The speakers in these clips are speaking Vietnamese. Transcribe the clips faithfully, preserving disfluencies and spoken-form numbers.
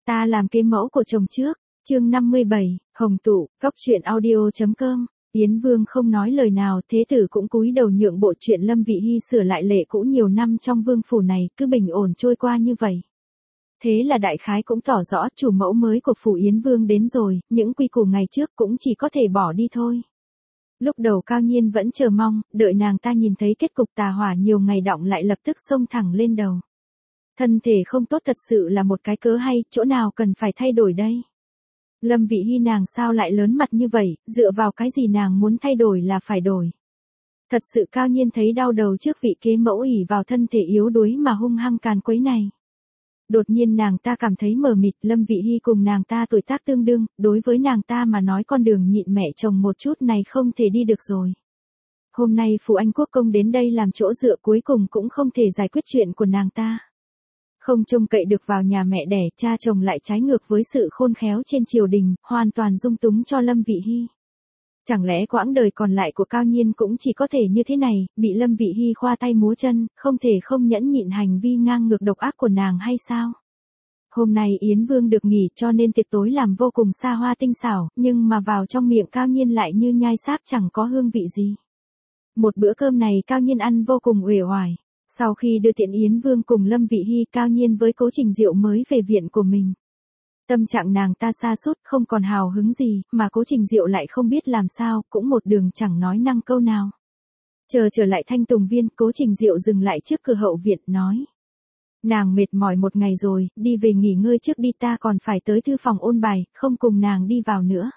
Ta làm kế mẫu của chồng trước, chương năm mươi bảy, Hồng Tụ, Cóc Truyện audio.com. Yến Vương không nói lời nào, thế tử cũng cúi đầu nhượng bộ. Chuyện Lâm Vị Hy sửa lại lệ cũ nhiều năm trong vương phủ này cứ bình ổn trôi qua như vậy. Thế là đại khái cũng tỏ rõ chủ mẫu mới của phủ Yến Vương đến rồi, những quy củ ngày trước cũng chỉ có thể bỏ đi thôi. Lúc đầu Cao Nhiên vẫn chờ mong, đợi nàng ta nhìn thấy kết cục tà hỏa nhiều ngày đọng lại lập tức xông thẳng lên đầu. Thân thể không tốt thật sự là một cái cớ hay, chỗ nào cần phải thay đổi đây? Lâm Vị Hy nàng sao lại lớn mặt như vậy, dựa vào cái gì nàng muốn thay đổi là phải đổi. Thật sự Cao Nhiên thấy đau đầu trước vị kế mẫu ỷ vào thân thể yếu đuối mà hung hăng càn quấy này. Đột nhiên nàng ta cảm thấy mờ mịt, Lâm Vị Hy cùng nàng ta tuổi tác tương đương, đối với nàng ta mà nói con đường nhịn mẹ chồng một chút này không thể đi được rồi. Hôm nay phủ Anh Quốc công đến đây làm chỗ dựa cuối cùng cũng không thể giải quyết chuyện của nàng ta. Không trông cậy được vào nhà mẹ đẻ, cha chồng lại trái ngược với sự khôn khéo trên triều đình, hoàn toàn dung túng cho Lâm Vị Hy. Chẳng lẽ quãng đời còn lại của Cao Nhiên cũng chỉ có thể như thế này, bị Lâm Vị Hy khoa tay múa chân, không thể không nhẫn nhịn hành vi ngang ngược độc ác của nàng hay sao? Hôm nay Yến Vương được nghỉ cho nên tiệc tối làm vô cùng xa hoa tinh xảo, nhưng mà vào trong miệng Cao Nhiên lại như nhai sáp chẳng có hương vị gì. Một bữa cơm này Cao Nhiên ăn vô cùng uể oải. Sau khi đưa tiện Yến Vương cùng Lâm Vị Hy, Cao Nhiên với Cố Trình Diệu mới về viện của mình. Tâm trạng nàng ta sa sút không còn hào hứng gì, mà Cố Trình Diệu lại không biết làm sao, cũng một đường chẳng nói năng câu nào. Chờ trở lại Thanh Tùng Viên, Cố Trình Diệu dừng lại trước cửa hậu viện, nói. Nàng mệt mỏi một ngày rồi, đi về nghỉ ngơi trước đi, ta còn phải tới thư phòng ôn bài, không cùng nàng đi vào nữa.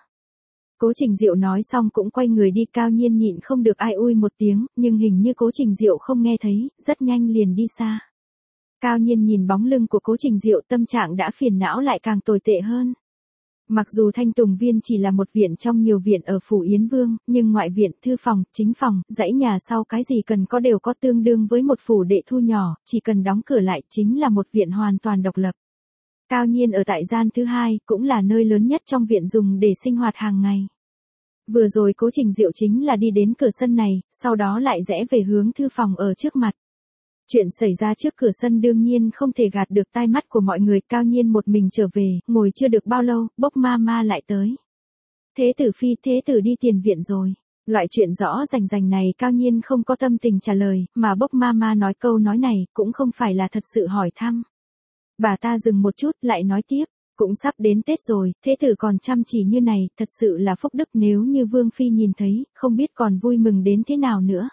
Cố Trình Diệu nói xong cũng quay người đi. Cao Nhiên nhịn không được ai ui một tiếng, nhưng hình như Cố Trình Diệu không nghe thấy, rất nhanh liền đi xa. Cao Nhiên nhìn bóng lưng của Cố Trình Diệu, tâm trạng đã phiền não lại càng tồi tệ hơn. Mặc dù Thanh Tùng Viên chỉ là một viện trong nhiều viện ở phủ Yến Vương, nhưng ngoại viện, thư phòng, chính phòng, dãy nhà sau cái gì cần có đều có, tương đương với một phủ đệ thu nhỏ, chỉ cần đóng cửa lại chính là một viện hoàn toàn độc lập. Cao Nhiên ở tại gian thứ hai, cũng là nơi lớn nhất trong viện dùng để sinh hoạt hàng ngày. Vừa rồi Cố Trình Diệu chính là đi đến cửa sân này, sau đó lại rẽ về hướng thư phòng ở trước mặt. Chuyện xảy ra trước cửa sân đương nhiên không thể gạt được tai mắt của mọi người. Cao Nhiên một mình trở về, ngồi chưa được bao lâu, Bốc ma ma lại tới. Thế tử phi, thế tử đi tiền viện rồi. Loại chuyện rõ rành rành này Cao Nhiên không có tâm tình trả lời, mà Bốc ma ma nói câu nói này, cũng không phải là thật sự hỏi thăm. Bà ta dừng một chút, lại nói tiếp. Cũng sắp đến Tết rồi, thế tử còn chăm chỉ như này, thật sự là phúc đức, nếu như Vương Phi nhìn thấy, không biết còn vui mừng đến thế nào nữa.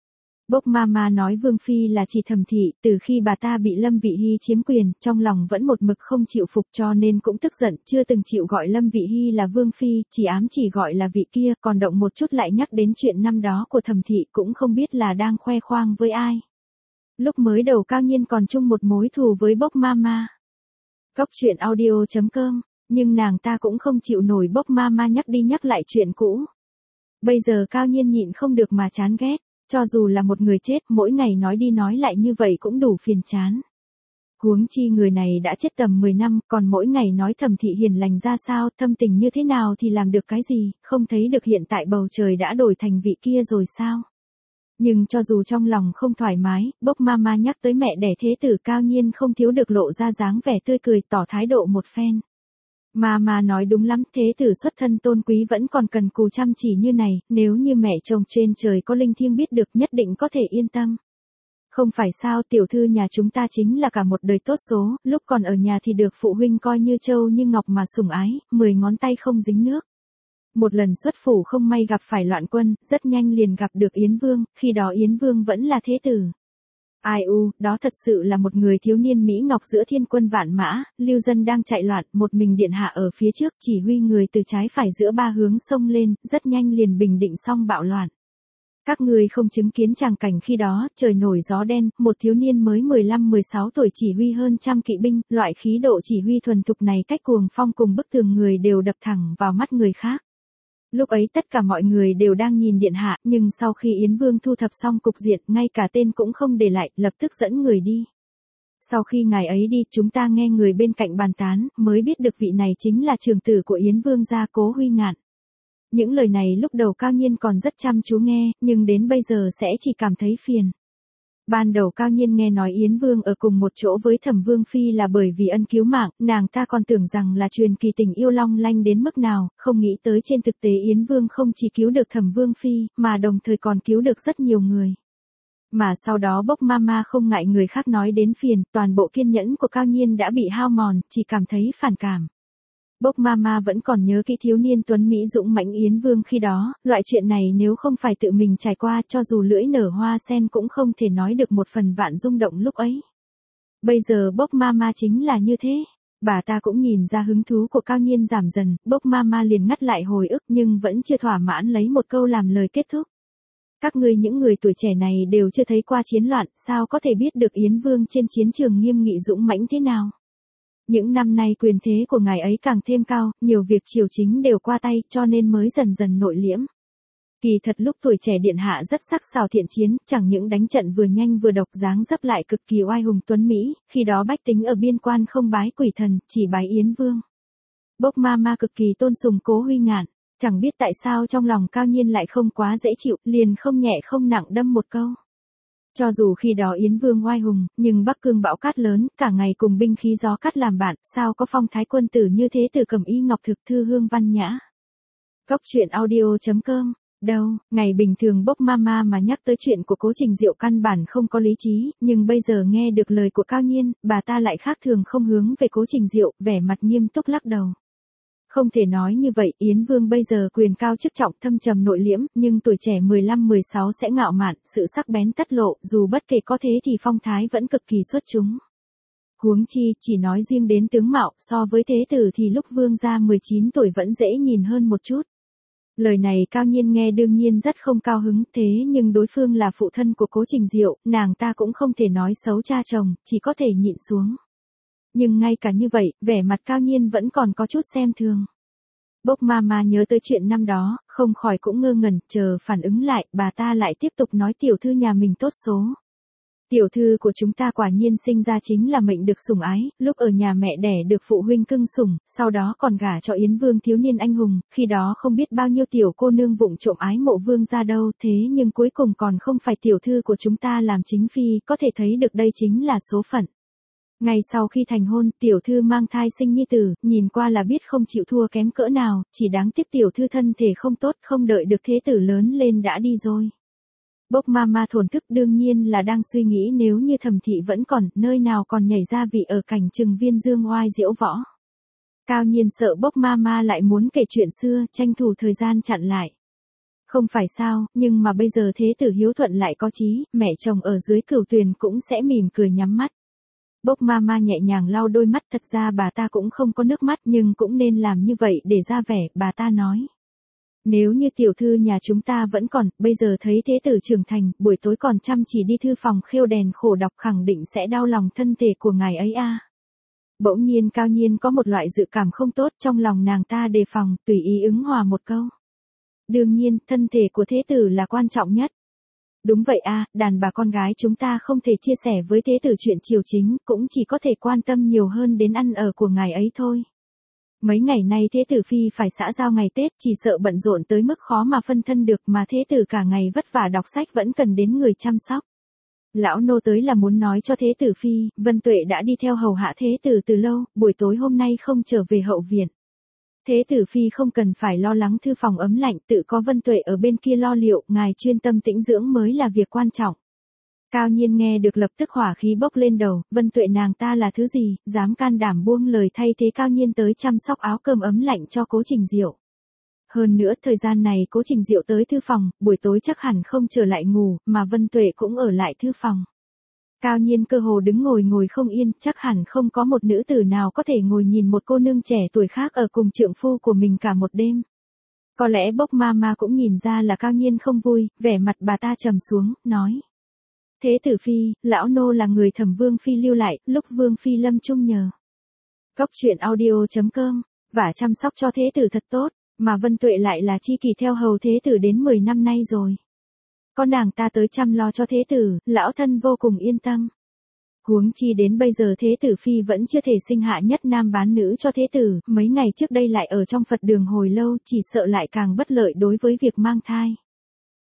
Bốc ma ma nói Vương Phi là chỉ Thẩm Thị, từ khi bà ta bị Lâm Vị Hy chiếm quyền, trong lòng vẫn một mực không chịu phục cho nên cũng tức giận, chưa từng chịu gọi Lâm Vị Hy là Vương Phi, chỉ ám chỉ gọi là vị kia, còn động một chút lại nhắc đến chuyện năm đó của Thẩm Thị, cũng không biết là đang khoe khoang với ai. Lúc mới đầu Cao Nhiên còn chung một mối thù với Bốc ma ma. Cóc Truyện audio.com, nhưng nàng ta cũng không chịu nổi Bốc ma ma nhắc đi nhắc lại chuyện cũ. Bây giờ Cao Nhiên nhịn không được mà chán ghét, cho dù là một người chết, mỗi ngày nói đi nói lại như vậy cũng đủ phiền chán. Huống chi người này đã chết tầm mười năm, còn mỗi ngày nói Thẩm Thị hiền lành ra sao, thâm tình như thế nào thì làm được cái gì, không thấy được hiện tại bầu trời đã đổi thành vị kia rồi sao? Nhưng cho dù trong lòng không thoải mái, Bốc ma ma nhắc tới mẹ đẻ thế tử, Cao Nhiên không thiếu được lộ ra dáng vẻ tươi cười, tỏ thái độ một phen. Ma ma nói đúng lắm, thế tử xuất thân tôn quý vẫn còn cần cù chăm chỉ như này, nếu như mẹ chồng trên trời có linh thiêng biết được nhất định có thể yên tâm. Không phải sao, tiểu thư nhà chúng ta chính là cả một đời tốt số, lúc còn ở nhà thì được phụ huynh coi như trâu như ngọc mà sủng ái, mười ngón tay không dính nước. Một lần xuất phủ không may gặp phải loạn quân, rất nhanh liền gặp được Yến Vương, khi đó Yến Vương vẫn là thế tử. Ai u, đó thật sự là một người thiếu niên Mỹ Ngọc giữa thiên quân vạn mã, lưu dân đang chạy loạn, một mình điện hạ ở phía trước chỉ huy người từ trái phải giữa ba hướng xông lên, rất nhanh liền bình định xong bạo loạn. Các người không chứng kiến tràng cảnh khi đó, trời nổi gió đen, một thiếu niên mới mười lăm mười sáu tuổi chỉ huy hơn trăm kỵ binh, loại khí độ chỉ huy thuần thục này cách cuồng phong cùng bức tường người đều đập thẳng vào mắt người khác. Lúc ấy tất cả mọi người đều đang nhìn điện hạ, nhưng sau khi Yến Vương thu thập xong cục diện, ngay cả tên cũng không để lại, lập tức dẫn người đi. Sau khi ngài ấy đi, chúng ta nghe người bên cạnh bàn tán, mới biết được vị này chính là trưởng tử của Yến Vương gia Cố Huy Ngạn. Những lời này lúc đầu Cao Nhiên còn rất chăm chú nghe, nhưng đến bây giờ sẽ chỉ cảm thấy phiền. Ban đầu Cao Nhiên nghe nói Yến Vương ở cùng một chỗ với Thẩm Vương Phi là bởi vì ân cứu mạng, nàng ta còn tưởng rằng là truyền kỳ tình yêu long lanh đến mức nào, không nghĩ tới trên thực tế Yến Vương không chỉ cứu được Thẩm Vương Phi, mà đồng thời còn cứu được rất nhiều người. Mà sau đó Bốc Mama không ngại người khác nói đến phiền, toàn bộ kiên nhẫn của Cao Nhiên đã bị hao mòn, chỉ cảm thấy phản cảm. Bốc Mama vẫn còn nhớ kỹ thiếu niên tuấn Mỹ dũng mãnh Yến Vương khi đó, loại chuyện này nếu không phải tự mình trải qua cho dù lưỡi nở hoa sen cũng không thể nói được một phần vạn rung động lúc ấy. Bây giờ Bốc Mama chính là như thế. Bà ta cũng nhìn ra hứng thú của Cao Nhiên giảm dần, Bốc Mama liền ngắt lại hồi ức nhưng vẫn chưa thỏa mãn lấy một câu làm lời kết thúc. Các ngươi những người tuổi trẻ này đều chưa thấy qua chiến loạn, sao có thể biết được Yến Vương trên chiến trường nghiêm nghị dũng mãnh thế nào? Những năm nay quyền thế của ngài ấy càng thêm cao, nhiều việc triều chính đều qua tay, cho nên mới dần dần nội liễm. Kỳ thật lúc tuổi trẻ điện hạ rất sắc sảo thiện chiến, chẳng những đánh trận vừa nhanh vừa độc, dáng dấp lại cực kỳ oai hùng tuấn Mỹ, khi đó bách tính ở biên quan không bái quỷ thần, chỉ bái Yến Vương. Bốc Mama cực kỳ tôn sùng Cố Huy Ngạn, chẳng biết tại sao trong lòng Cao Nhiên lại không quá dễ chịu, liền không nhẹ không nặng đâm một câu. Cho dù khi đó Yến Vương oai hùng, nhưng Bắc Cương bão cát lớn, cả ngày cùng binh khí gió cát làm bạn, sao có phong thái quân tử như thế từ cẩm y ngọc thực thư hương văn nhã. Góc truyện audio chấm com. Đâu, ngày bình thường Bốc Mama mà nhắc tới chuyện của Cố Trình Diệu căn bản không có lý trí, nhưng bây giờ nghe được lời của Cao Nhiên, bà ta lại khác thường không hướng về Cố Trình Diệu, vẻ mặt nghiêm túc lắc đầu. Không thể nói như vậy, Yến Vương bây giờ quyền cao chức trọng thâm trầm nội liễm, nhưng tuổi trẻ mười lăm mười sáu sẽ ngạo mạn, sự sắc bén tất lộ, dù bất kể có thế thì phong thái vẫn cực kỳ xuất chúng. Huống chi, chỉ nói riêng đến tướng mạo, so với thế tử thì lúc Vương gia mười chín tuổi vẫn dễ nhìn hơn một chút. Lời này Cao Nhiên nghe đương nhiên rất không cao hứng, thế nhưng đối phương là phụ thân của Cố Trình Diệu, nàng ta cũng không thể nói xấu cha chồng, chỉ có thể nhịn xuống. Nhưng ngay cả như vậy, vẻ mặt Cao Nhiên vẫn còn có chút xem thường. Bốc Mama nhớ tới chuyện năm đó, không khỏi cũng ngơ ngẩn, chờ phản ứng lại, bà ta lại tiếp tục nói tiểu thư nhà mình tốt số. Tiểu thư của chúng ta quả nhiên sinh ra chính là mệnh được sủng ái, lúc ở nhà mẹ đẻ được phụ huynh cưng sủng, sau đó còn gả cho Yến Vương thiếu niên anh hùng, khi đó không biết bao nhiêu tiểu cô nương vụng trộm ái mộ Vương ra đâu, thế nhưng cuối cùng còn không phải tiểu thư của chúng ta làm chính phi, có thể thấy được đây chính là số phận. Ngay sau khi thành hôn, tiểu thư mang thai sinh nhi tử, nhìn qua là biết không chịu thua kém cỡ nào, chỉ đáng tiếc tiểu thư thân thể không tốt, không đợi được thế tử lớn lên đã đi rồi. Bốc Mama thổn thức đương nhiên là đang suy nghĩ nếu như Thẩm thị vẫn còn, nơi nào còn nhảy ra vị ở cảnh Trừng Viên Dương oai diễu võ. Cao Nhiên sợ Bốc Mama lại muốn kể chuyện xưa, tranh thủ thời gian chặn lại. Không phải sao, nhưng mà bây giờ thế tử hiếu thuận lại có chí, mẹ chồng ở dưới cửu tuyền cũng sẽ mỉm cười nhắm mắt. Bốc Mama nhẹ nhàng lau đôi mắt, thật ra bà ta cũng không có nước mắt nhưng cũng nên làm như vậy để ra vẻ, bà ta nói. Nếu như tiểu thư nhà chúng ta vẫn còn, bây giờ thấy thế tử trưởng thành, buổi tối còn chăm chỉ đi thư phòng khêu đèn khổ đọc khẳng định sẽ đau lòng thân thể của ngài ấy a. Bỗng nhiên Cao Nhiên có một loại dự cảm không tốt trong lòng nàng ta đề phòng, tùy ý ứng hòa một câu. Đương nhiên, thân thể của thế tử là quan trọng nhất. Đúng vậy a, đàn bà con gái chúng ta không thể chia sẻ với thế tử chuyện triều chính, cũng chỉ có thể quan tâm nhiều hơn đến ăn ở của ngài ấy thôi. Mấy ngày nay thế tử phi phải xã giao ngày Tết, chỉ sợ bận rộn tới mức khó mà phân thân được, mà thế tử cả ngày vất vả đọc sách vẫn cần đến người chăm sóc. Lão nô tới là muốn nói cho thế tử phi, Vân Tuệ đã đi theo hầu hạ thế tử từ lâu, buổi tối hôm nay không trở về hậu viện. Thế tử phi không cần phải lo lắng thư phòng ấm lạnh, tự có Vân Tuệ ở bên kia lo liệu, ngài chuyên tâm tĩnh dưỡng mới là việc quan trọng. Cao Nhiên nghe được lập tức hỏa khí bốc lên đầu, Vân Tuệ nàng ta là thứ gì, dám can đảm buông lời thay thế Cao Nhiên tới chăm sóc áo cơm ấm lạnh cho Cố Trình Diệu. Hơn nữa thời gian này Cố Trình Diệu tới thư phòng, buổi tối chắc hẳn không trở lại ngủ, mà Vân Tuệ cũng ở lại thư phòng. Cao Nhiên cơ hồ đứng ngồi ngồi không yên, chắc hẳn không có một nữ tử nào có thể ngồi nhìn một cô nương trẻ tuổi khác ở cùng trượng phu của mình cả một đêm. Có lẽ Bốc Mama cũng nhìn ra là Cao Nhiên không vui, vẻ mặt bà ta trầm xuống, nói. Thế tử phi, lão nô là người Thẩm Vương phi lưu lại, lúc Vương phi lâm chung nhờ. Góc truyện audio chấm com, và chăm sóc cho thế tử thật tốt, mà Vân Tuệ lại là chi kỷ theo hầu thế tử đến mười năm nay rồi. Có nàng ta tới chăm lo cho thế tử, lão thân vô cùng yên tâm. Huống chi đến bây giờ thế tử phi vẫn chưa thể sinh hạ nhất nam bán nữ cho thế tử, mấy ngày trước đây lại ở trong Phật đường hồi lâu, chỉ sợ lại càng bất lợi đối với việc mang thai.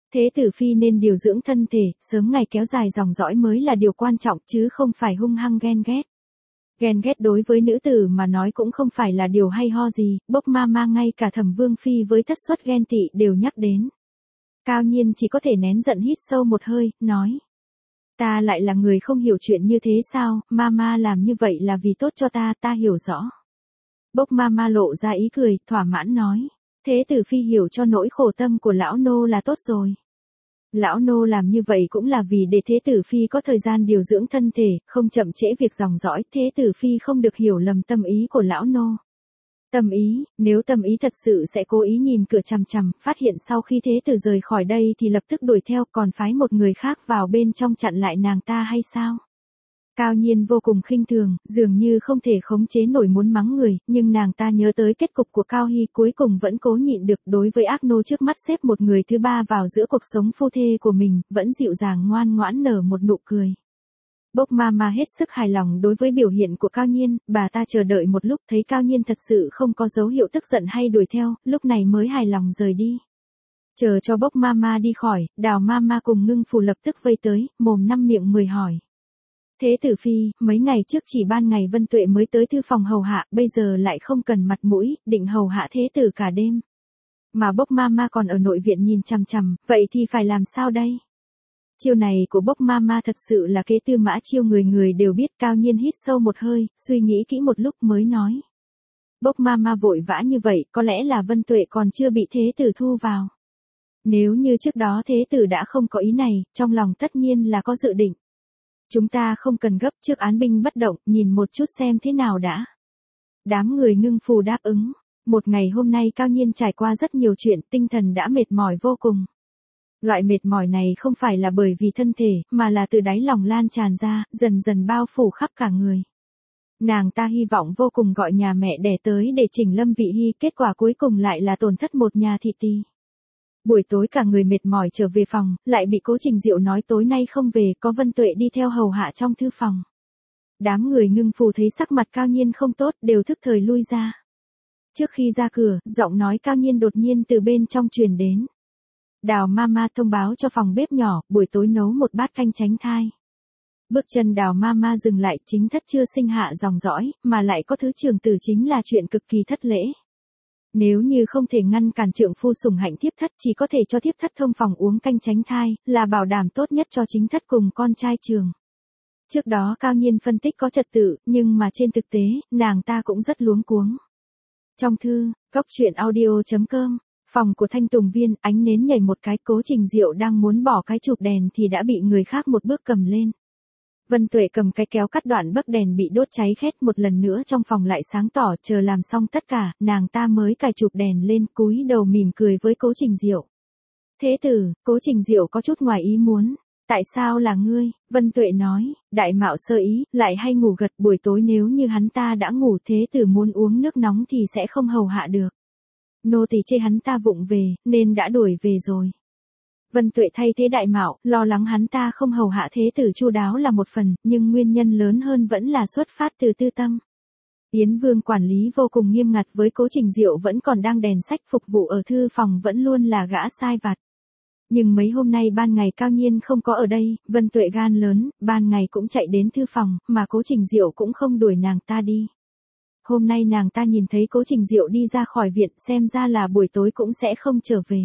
Thế tử phi nên điều dưỡng thân thể, sớm ngày kéo dài dòng dõi mới là điều quan trọng chứ không phải hung hăng ghen ghét. Ghen ghét đối với nữ tử mà nói cũng không phải là điều hay ho gì, Bốc Mama ngay cả Thẩm Vương Phi với thất suất ghen tị đều nhắc đến. Cao Nhiên chỉ có thể nén giận hít sâu một hơi, nói. Ta lại là người không hiểu chuyện như thế sao, Mama làm như vậy là vì tốt cho ta, ta hiểu rõ. Bốc Mama lộ ra ý cười, thỏa mãn nói. Thế tử phi hiểu cho nỗi khổ tâm của lão nô là tốt rồi. Lão nô làm như vậy cũng là vì để thế tử phi có thời gian điều dưỡng thân thể, không chậm trễ việc dòng dõi, thế tử phi không được hiểu lầm tâm ý của lão nô. Tâm ý, nếu tâm ý thật sự sẽ cố ý nhìn cửa chằm chằm, phát hiện sau khi thế tử rời khỏi đây thì lập tức đuổi theo, còn phái một người khác vào bên trong chặn lại nàng ta hay sao? Cao Nhiên vô cùng khinh thường, dường như không thể khống chế nổi muốn mắng người, nhưng nàng ta nhớ tới kết cục của Cao Hy cuối cùng vẫn cố nhịn được, đối với ác nô trước mắt xếp một người thứ ba vào giữa cuộc sống phu thê của mình, vẫn dịu dàng ngoan ngoãn nở một nụ cười. Bốc Mama hết sức hài lòng đối với biểu hiện của Cao Nhiên, bà ta chờ đợi một lúc thấy Cao Nhiên thật sự không có dấu hiệu tức giận hay đuổi theo, lúc này mới hài lòng rời đi. Chờ cho Bốc Mama đi khỏi, Đào Mama cùng Ngưng Phù lập tức vây tới, mồm năm miệng mười hỏi. Thế tử phi, mấy ngày trước chỉ ban ngày Vân Tuệ mới tới thư phòng hầu hạ, bây giờ lại không cần mặt mũi, định hầu hạ thế tử cả đêm. Mà Bốc Mama còn ở nội viện nhìn chằm chằm, vậy thì phải làm sao đây? Chiêu này của Bốc Mama thật sự là kế tư mã chiêu người người đều biết. Cao Nhiên hít sâu một hơi, suy nghĩ kỹ một lúc mới nói. Bốc Mama vội vã như vậy, có lẽ là Vân Tuệ còn chưa bị thế tử thu vào. Nếu như trước đó thế tử đã không có ý này, trong lòng tất nhiên là có dự định. Chúng ta không cần gấp, trước án binh bất động, nhìn một chút xem thế nào đã. Đám người Ngưng Phù đáp ứng. Một ngày hôm nay Cao Nhiên trải qua rất nhiều chuyện, tinh thần đã mệt mỏi vô cùng. Loại mệt mỏi này không phải là bởi vì thân thể, mà là từ đáy lòng lan tràn ra, dần dần bao phủ khắp cả người. Nàng ta hy vọng vô cùng gọi nhà mẹ đẻ tới để chỉnh Lâm Vị Hy, kết quả cuối cùng lại là tổn thất một nhà thị tỳ. Buổi tối cả người mệt mỏi trở về phòng, lại bị Cố Trình Diệu nói tối nay không về, có Vân Tuệ đi theo hầu hạ trong thư phòng. Đám người Ngưng Phù thấy sắc mặt Cao Nhiên không tốt, đều thức thời lui ra. Trước khi ra cửa, giọng nói Cao Nhiên đột nhiên từ bên trong truyền đến. Đào Mama thông báo cho phòng bếp nhỏ, buổi tối nấu một bát canh tránh thai. Bước chân Đào Mama dừng lại, chính thất chưa sinh hạ dòng dõi, mà lại có thứ trưởng tử chính là chuyện cực kỳ thất lễ. Nếu như không thể ngăn cản trượng phu sủng hạnh thiếp thất, chỉ có thể cho thiếp thất thông phòng uống canh tránh thai, là bảo đảm tốt nhất cho chính thất cùng con trai trường. Trước đó Cao Nhiên phân tích có trật tự, nhưng mà trên thực tế, nàng ta cũng rất luống cuống. Trong thư, góc truyện audio chấm com, phòng của Thanh Tùng Viên, ánh nến nhảy một cái, Cố Trình Diệu đang muốn bỏ cái chụp đèn thì đã bị người khác một bước cầm lên. Vân Tuệ cầm cái kéo cắt đoạn bấc đèn bị đốt cháy khét, một lần nữa trong phòng lại sáng tỏ, chờ làm xong tất cả, nàng ta mới cài chụp đèn lên, cúi đầu mỉm cười với Cố Trình Diệu. Thế tử, Cố Trình Diệu có chút ngoài ý muốn. Tại sao là ngươi? Vân Tuệ nói, đại mạo sơ ý, lại hay ngủ gật, buổi tối nếu như hắn ta đã ngủ, thế tử muốn uống nước nóng thì sẽ không hầu hạ được. Nô tỳ chê hắn ta vụng về, nên đã đuổi về rồi. Vân Tuệ thay thế đại mạo, lo lắng hắn ta không hầu hạ thế tử chu đáo là một phần, nhưng nguyên nhân lớn hơn vẫn là xuất phát từ tư tâm. Yến Vương quản lý vô cùng nghiêm ngặt với Cố Trình Diệu, vẫn còn đang đèn sách phục vụ ở thư phòng, vẫn luôn là gã sai vặt. Nhưng mấy hôm nay ban ngày Cao Nhiên không có ở đây, Vân Tuệ gan lớn, ban ngày cũng chạy đến thư phòng, mà Cố Trình Diệu cũng không đuổi nàng ta đi. Hôm nay nàng ta nhìn thấy Cố Trình Diệu đi ra khỏi viện, xem ra là buổi tối cũng sẽ không trở về.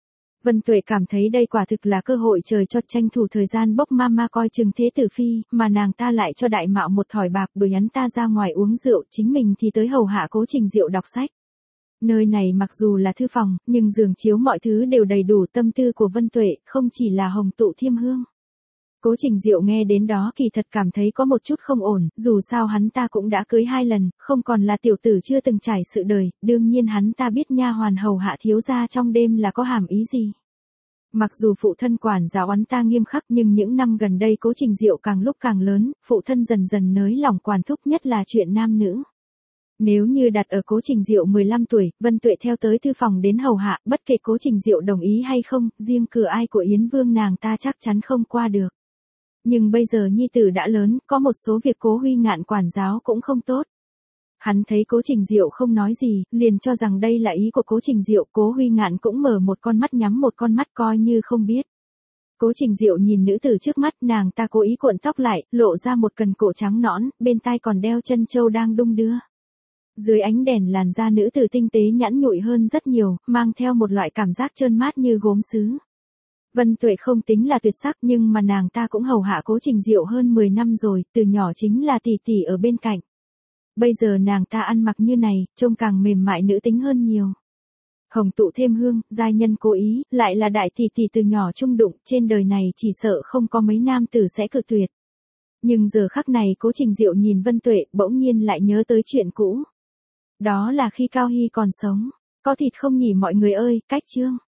Vân Tuệ cảm thấy đây quả thực là cơ hội trời cho, tranh thủ thời gian Bốc Mama coi chừng thế tử phi, mà nàng ta lại cho đại mạo một thỏi bạc đuổi hắn ta ra ngoài uống rượu, chính mình thì tới hầu hạ Cố Trình Diệu đọc sách. Nơi này mặc dù là thư phòng, nhưng giường chiếu mọi thứ đều đầy đủ. Tâm tư của Vân Tuệ, không chỉ là hồng tụ thiêm hương. Cố Trình Diệu nghe đến đó kỳ thật cảm thấy có một chút không ổn, dù sao hắn ta cũng đã cưới hai lần, không còn là tiểu tử chưa từng trải sự đời, đương nhiên hắn ta biết nha hoàn hầu hạ thiếu gia trong đêm là có hàm ý gì. Mặc dù phụ thân quản giáo hắn ta nghiêm khắc, nhưng những năm gần đây Cố Trình Diệu càng lúc càng lớn, phụ thân dần dần nới lỏng quản thúc, nhất là chuyện nam nữ. Nếu như đặt ở Cố Trình Diệu mười lăm tuổi, Vân Tuệ theo tới thư phòng đến hầu hạ, bất kể Cố Trình Diệu đồng ý hay không, riêng cửa ai của Yến Vương nàng ta chắc chắn không qua được. Nhưng bây giờ nhi tử đã lớn, có một số việc Cố Huy Ngạn quản giáo cũng không tốt. Hắn thấy Cố Trình Diệu không nói gì, liền cho rằng đây là ý của Cố Trình Diệu, Cố Huy Ngạn cũng mở một con mắt nhắm một con mắt coi như không biết. Cố Trình Diệu nhìn nữ tử trước mắt, nàng ta cố ý cuộn tóc lại, lộ ra một cần cổ trắng nõn, bên tai còn đeo chân châu đang đung đưa. Dưới ánh đèn làn da nữ tử tinh tế nhẵn nhụi hơn rất nhiều, mang theo một loại cảm giác trơn mát như gốm sứ. Vân Tuệ không tính là tuyệt sắc nhưng mà nàng ta cũng hầu hạ Cố Trình Diệu hơn mười năm rồi, từ nhỏ chính là tỷ tỷ ở bên cạnh. Bây giờ nàng ta ăn mặc như này, trông càng mềm mại nữ tính hơn nhiều. Hồng tụ thêm hương, giai nhân cố ý, lại là đại tỷ tỷ từ nhỏ chung đụng, trên đời này chỉ sợ không có mấy nam tử sẽ cự tuyệt. Nhưng giờ khắc này Cố Trình Diệu nhìn Vân Tuệ, bỗng nhiên lại nhớ tới chuyện cũ. Đó là khi Cao Hy còn sống. Có thịt không nhỉ mọi người ơi, cách chương.